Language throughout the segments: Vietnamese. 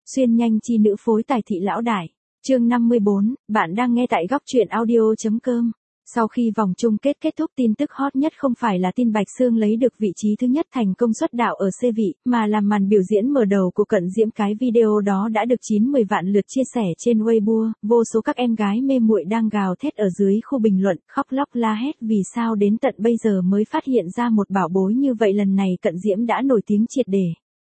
Xuyên nhanh chi nữ phối tài thị lão đại. Chương 54, bạn đang nghe tại góc truyện audio.com. Sau khi vòng chung kết kết thúc, tin tức hot nhất không phải là tin Bạch Sương lấy được vị trí thứ nhất thành công xuất đạo ở C vị, mà là màn biểu diễn mở đầu của Cận Diễm. Cái video đó đã được 9-10 vạn lượt chia sẻ trên Weibo, vô số các em gái mê muội đang gào thét ở dưới khu bình luận, khóc lóc la hét vì sao đến tận bây giờ mới phát hiện ra một bảo bối như vậy. Lần này Cận Diễm đã nổi tiếng triệt để.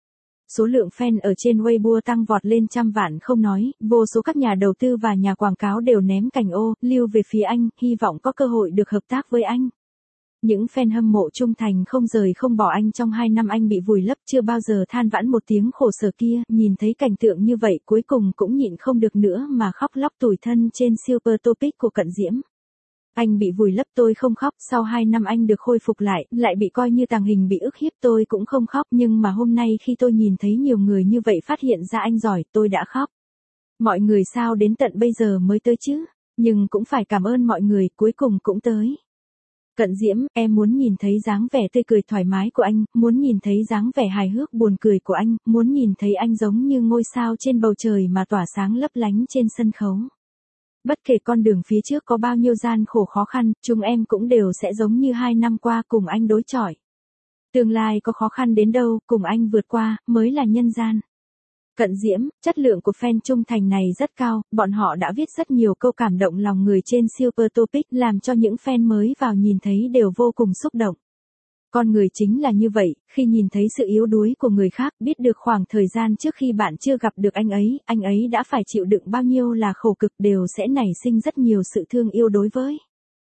Số lượng fan ở trên Weibo tăng vọt lên trăm vạn không nói, vô số các nhà đầu tư và nhà quảng cáo đều ném cành ô, lưu về phía anh, hy vọng có cơ hội được hợp tác với anh. Những fan hâm mộ trung thành không rời không bỏ anh trong 2 năm anh bị vùi lấp, chưa bao giờ than vãn một tiếng khổ sở kia, nhìn thấy cảnh tượng như vậy cuối cùng cũng nhịn không được nữa mà khóc lóc tủi thân trên Super Topic của Cận Diễm. Anh bị vùi lấp tôi không khóc, sau 2 năm anh được khôi phục lại bị coi như tàng hình bị ức hiếp tôi cũng không khóc, nhưng mà hôm nay khi tôi nhìn thấy nhiều người như vậy phát hiện ra anh giỏi, tôi đã khóc. Mọi người sao đến tận bây giờ mới tới chứ, nhưng cũng phải cảm ơn mọi người, cuối cùng cũng tới. Cận Diễm, em muốn nhìn thấy dáng vẻ tươi cười thoải mái của anh, muốn nhìn thấy dáng vẻ hài hước buồn cười của anh, muốn nhìn thấy anh giống như ngôi sao trên bầu trời mà tỏa sáng lấp lánh trên sân khấu. Bất kể con đường phía trước có bao nhiêu gian khổ khó khăn, chúng em cũng đều sẽ giống như 2 năm qua cùng anh đối chọi. Tương lai có khó khăn đến đâu, cùng anh vượt qua, mới là nhân gian. Cận Diễm, chất lượng của fan trung thành này rất cao, bọn họ đã viết rất nhiều câu cảm động lòng người trên Super Topic, làm cho những fan mới vào nhìn thấy đều vô cùng xúc động. Con người chính là như vậy, khi nhìn thấy sự yếu đuối của người khác, biết được khoảng thời gian trước khi bạn chưa gặp được anh ấy đã phải chịu đựng bao nhiêu là khổ cực, đều sẽ nảy sinh rất nhiều sự thương yêu đối với.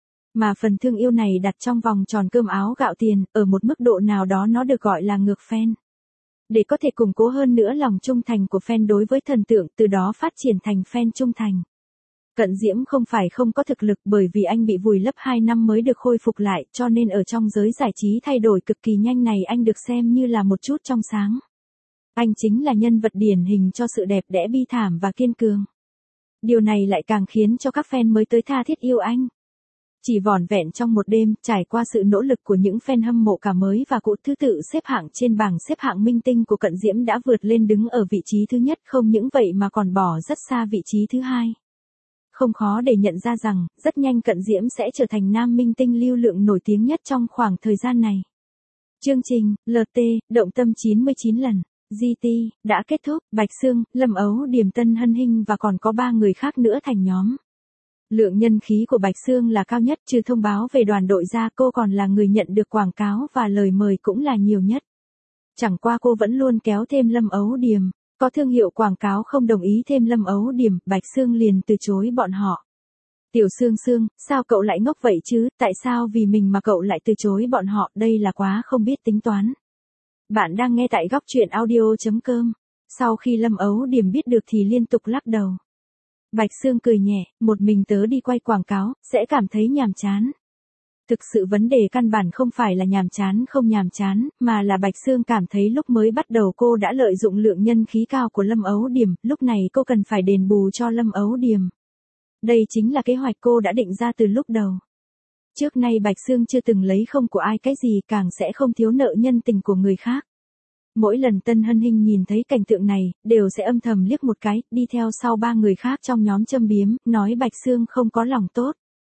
Mà phần thương yêu này đặt trong vòng tròn cơm áo gạo tiền, ở một mức độ nào đó nó được gọi là ngược fan. Để có thể củng cố hơn nữa lòng trung thành của fan đối với thần tượng, từ đó phát triển thành fan trung thành. Cận Diễm không phải không có thực lực, bởi vì anh bị vùi lấp 2 năm mới được khôi phục lại, cho nên ở trong giới giải trí thay đổi cực kỳ nhanh này anh được xem như là một chút trong sáng. Anh chính là nhân vật điển hình cho sự đẹp đẽ bi thảm và kiên cường. Điều này lại càng khiến cho các fan mới tới tha thiết yêu anh. Chỉ vỏn vẹn trong một đêm, trải qua sự nỗ lực của những fan hâm mộ cả mới và cũ, thứ tự xếp hạng trên bảng xếp hạng minh tinh của Cận Diễm đã vượt lên đứng ở vị trí thứ nhất, không những vậy mà còn bỏ rất xa vị trí thứ hai. Không khó để nhận ra rằng, rất nhanh Cận Diễm sẽ trở thành nam minh tinh lưu lượng nổi tiếng nhất trong khoảng thời gian này. Chương trình, LT, động tâm 99 lần, GT, đã kết thúc, Bạch Sương, Lâm Ấu Điềm, Tân Hân Hinh và còn có 3 người khác nữa thành nhóm. Lượng nhân khí của Bạch Sương là cao nhất, trừ thông báo về đoàn đội ra, cô còn là người nhận được quảng cáo và lời mời cũng là nhiều nhất. Chẳng qua cô vẫn luôn kéo thêm Lâm Ấu Điềm. Có thương hiệu quảng cáo không đồng ý thêm Lâm Ấu Điềm, Bạch Sương liền từ chối bọn họ. Tiểu Sương Sương, sao cậu lại ngốc vậy chứ, tại sao vì mình mà cậu lại từ chối bọn họ, đây là quá không biết tính toán. Bạn đang nghe tại góc truyện audio.com. Sau khi Lâm Ấu Điềm biết được thì liên tục lắc đầu. Bạch Sương cười nhẹ, một mình tớ đi quay quảng cáo, sẽ cảm thấy nhàm chán. Thực sự vấn đề căn bản không phải là nhàm chán không nhàm chán, mà là Bạch Sương cảm thấy lúc mới bắt đầu cô đã lợi dụng lượng nhân khí cao của Lâm Ấu Điềm, lúc này cô cần phải đền bù cho Lâm Ấu Điềm. Đây chính là kế hoạch cô đã định ra từ lúc đầu. Trước nay Bạch Sương chưa từng lấy không của ai cái gì, càng sẽ không thiếu nợ nhân tình của người khác. Mỗi lần Tân Hân Hinh nhìn thấy cảnh tượng này, đều sẽ âm thầm liếc một cái, đi theo sau 3 người khác trong nhóm châm biếm, nói Bạch Sương không có lòng tốt.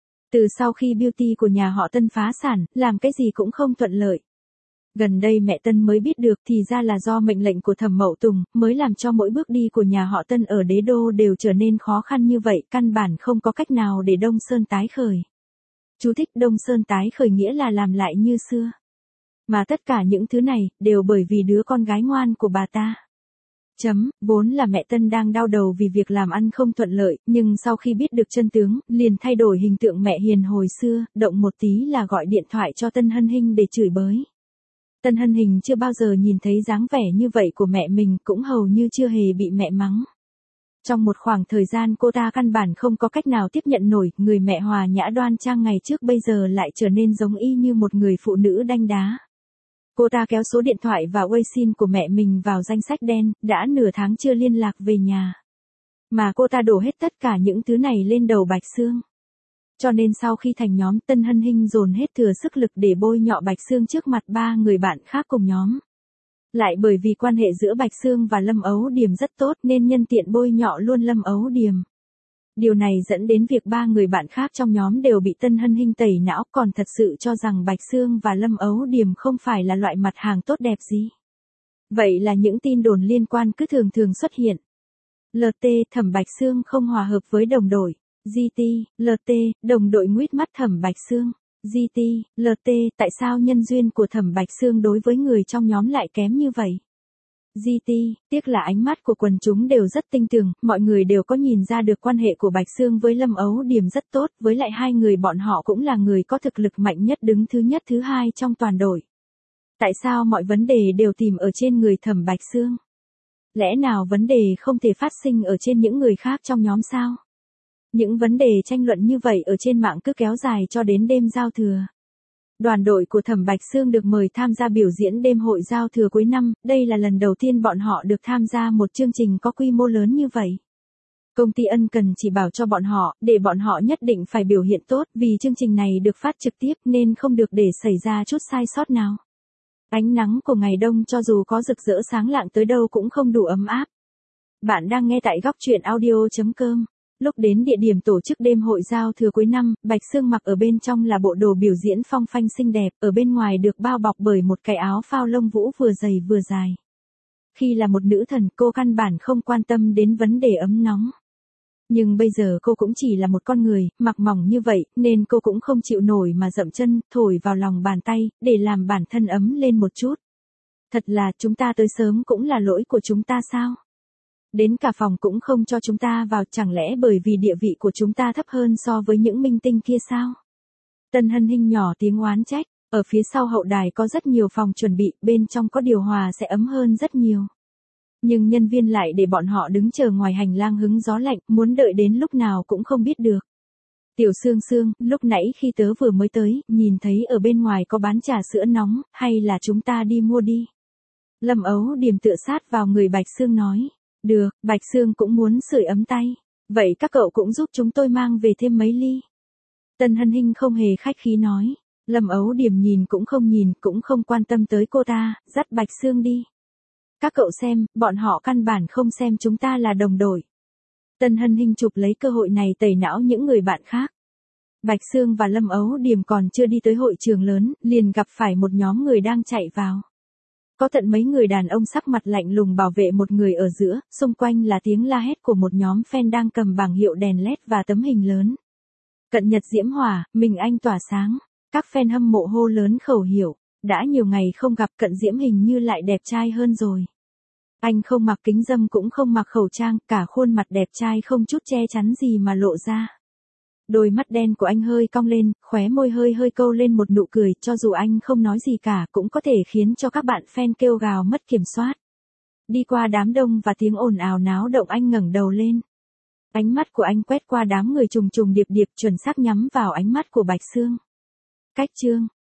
Từ sau khi beauty của nhà họ Tân phá sản, làm cái gì cũng không thuận lợi. Gần đây mẹ Tân mới biết được thì ra là do mệnh lệnh của Thẩm Mậu Tùng, mới làm cho mỗi bước đi của nhà họ Tân ở đế đô đều trở nên khó khăn như vậy, căn bản không có cách nào để Đông Sơn tái khởi. Chú thích: Đông Sơn tái khởi nghĩa là làm lại như xưa. Mà tất cả những thứ này, đều bởi vì đứa con gái ngoan của bà ta. Vốn là mẹ Tân đang đau đầu vì việc làm ăn không thuận lợi, nhưng sau khi biết được chân tướng, liền thay đổi hình tượng mẹ hiền hồi xưa, động một tí là gọi điện thoại cho Tân Hân Hinh để chửi bới. Tân Hân Hinh chưa bao giờ nhìn thấy dáng vẻ như vậy của mẹ mình, cũng hầu như chưa hề bị mẹ mắng. Trong một khoảng thời gian cô ta căn bản không có cách nào tiếp nhận nổi, người mẹ hòa nhã đoan trang ngày trước bây giờ lại trở nên giống y như một người phụ nữ đanh đá. Cô ta kéo số điện thoại và WeChat của mẹ mình vào danh sách đen, đã nửa tháng chưa liên lạc về nhà. Mà cô ta đổ hết tất cả những thứ này lên đầu Bạch Sương. Cho nên sau khi thành nhóm, Tân Hân Hinh dồn hết thừa sức lực để bôi nhọ Bạch Sương trước mặt 3 người bạn khác cùng nhóm. Lại bởi vì quan hệ giữa Bạch Sương và Lâm Ấu Điềm rất tốt nên nhân tiện bôi nhọ luôn Lâm Ấu Điềm. Điều này dẫn đến việc 3 người bạn khác trong nhóm đều bị Tân Hân Hinh tẩy não, còn thật sự cho rằng Bạch Sương và Lâm Ấu Điềm không phải là loại mặt hàng tốt đẹp gì. Vậy là những tin đồn liên quan cứ thường thường xuất hiện. LT, Thẩm Bạch Sương không hòa hợp với đồng đội. GT, LT, đồng đội nguýt mắt Thẩm Bạch Sương. GT, LT, tại sao nhân duyên của Thẩm Bạch Sương đối với người trong nhóm lại kém như vậy? GT, tiếc là ánh mắt của quần chúng đều rất tinh tường, mọi người đều có nhìn ra được quan hệ của Bạch Sương với Lâm Ấu Điềm rất tốt, với lại hai người bọn họ cũng là người có thực lực mạnh nhất, đứng thứ nhất thứ hai trong toàn đội. Tại sao mọi vấn đề đều tìm ở trên người Thẩm Bạch Sương? Lẽ nào vấn đề không thể phát sinh ở trên những người khác trong nhóm sao? Những vấn đề tranh luận như vậy ở trên mạng cứ kéo dài cho đến đêm giao thừa. Đoàn đội của Thẩm Bạch Sương được mời tham gia biểu diễn đêm hội giao thừa cuối năm, đây là lần đầu tiên bọn họ được tham gia một chương trình có quy mô lớn như vậy. Công ty ân cần chỉ bảo cho bọn họ, để bọn họ nhất định phải biểu hiện tốt, vì chương trình này được phát trực tiếp nên không được để xảy ra chút sai sót nào. Ánh nắng của ngày đông cho dù có rực rỡ sáng lạng tới đâu cũng không đủ ấm áp. Bạn đang nghe tại góc truyện audio.com. Lúc đến địa điểm tổ chức đêm hội giao thừa cuối năm, Bạch Sương mặc ở bên trong là bộ đồ biểu diễn phong phanh xinh đẹp, ở bên ngoài được bao bọc bởi một cái áo phao lông vũ vừa dày vừa dài. Khi là một nữ thần, cô căn bản không quan tâm đến vấn đề ấm nóng. Nhưng bây giờ cô cũng chỉ là một con người, mặc mỏng như vậy, nên cô cũng không chịu nổi mà dậm chân, thổi vào lòng bàn tay, để làm bản thân ấm lên một chút. Thật là, chúng ta tới sớm cũng là lỗi của chúng ta sao? Đến cả phòng cũng không cho chúng ta vào, chẳng lẽ bởi vì địa vị của chúng ta thấp hơn so với những minh tinh kia sao? Tân Hân Hinh nhỏ tiếng oán trách, ở phía sau hậu đài có rất nhiều phòng chuẩn bị, bên trong có điều hòa sẽ ấm hơn rất nhiều. Nhưng nhân viên lại để bọn họ đứng chờ ngoài hành lang hứng gió lạnh, muốn đợi đến lúc nào cũng không biết được. Tiểu Sương Sương, lúc nãy khi tớ vừa mới tới, nhìn thấy ở bên ngoài có bán trà sữa nóng, hay là chúng ta đi mua đi? Lâm Ấu Điềm tựa sát vào người Bạch Sương nói. Được, Bạch Sương cũng muốn sưởi ấm tay. Vậy các cậu cũng giúp chúng tôi mang về thêm mấy ly. Tân Hân Hinh không hề khách khí nói. Lâm Ấu Điềm nhìn, cũng không quan tâm tới cô ta, dắt Bạch Sương đi. Các cậu xem, bọn họ căn bản không xem chúng ta là đồng đội. Tân Hân Hinh chụp lấy cơ hội này tẩy não những người bạn khác. Bạch Sương và Lâm Ấu Điềm còn chưa đi tới hội trường lớn, liền gặp phải một nhóm người đang chạy vào. Có tận mấy người đàn ông sắc mặt lạnh lùng bảo vệ một người ở giữa, xung quanh là tiếng la hét của một nhóm fan đang cầm bảng hiệu đèn LED và tấm hình lớn. Cận nhật diễm hỏa, mình anh tỏa sáng. Các fan hâm mộ hô lớn khẩu hiệu, đã nhiều ngày không gặp Cận Diễm hình như lại đẹp trai hơn rồi. Anh không mặc kính râm cũng không mặc khẩu trang, cả khuôn mặt đẹp trai không chút che chắn gì mà lộ ra. Đôi mắt đen của anh hơi cong lên, khóe môi hơi câu lên một nụ cười, cho dù anh không nói gì cả cũng có thể khiến cho các bạn fan kêu gào mất kiểm soát. Đi qua đám đông và tiếng ồn ào náo động, anh ngẩng đầu lên. Ánh mắt của anh quét qua đám người trùng trùng điệp điệp, chuẩn xác nhắm vào ánh mắt của Bạch Sương. Cách chương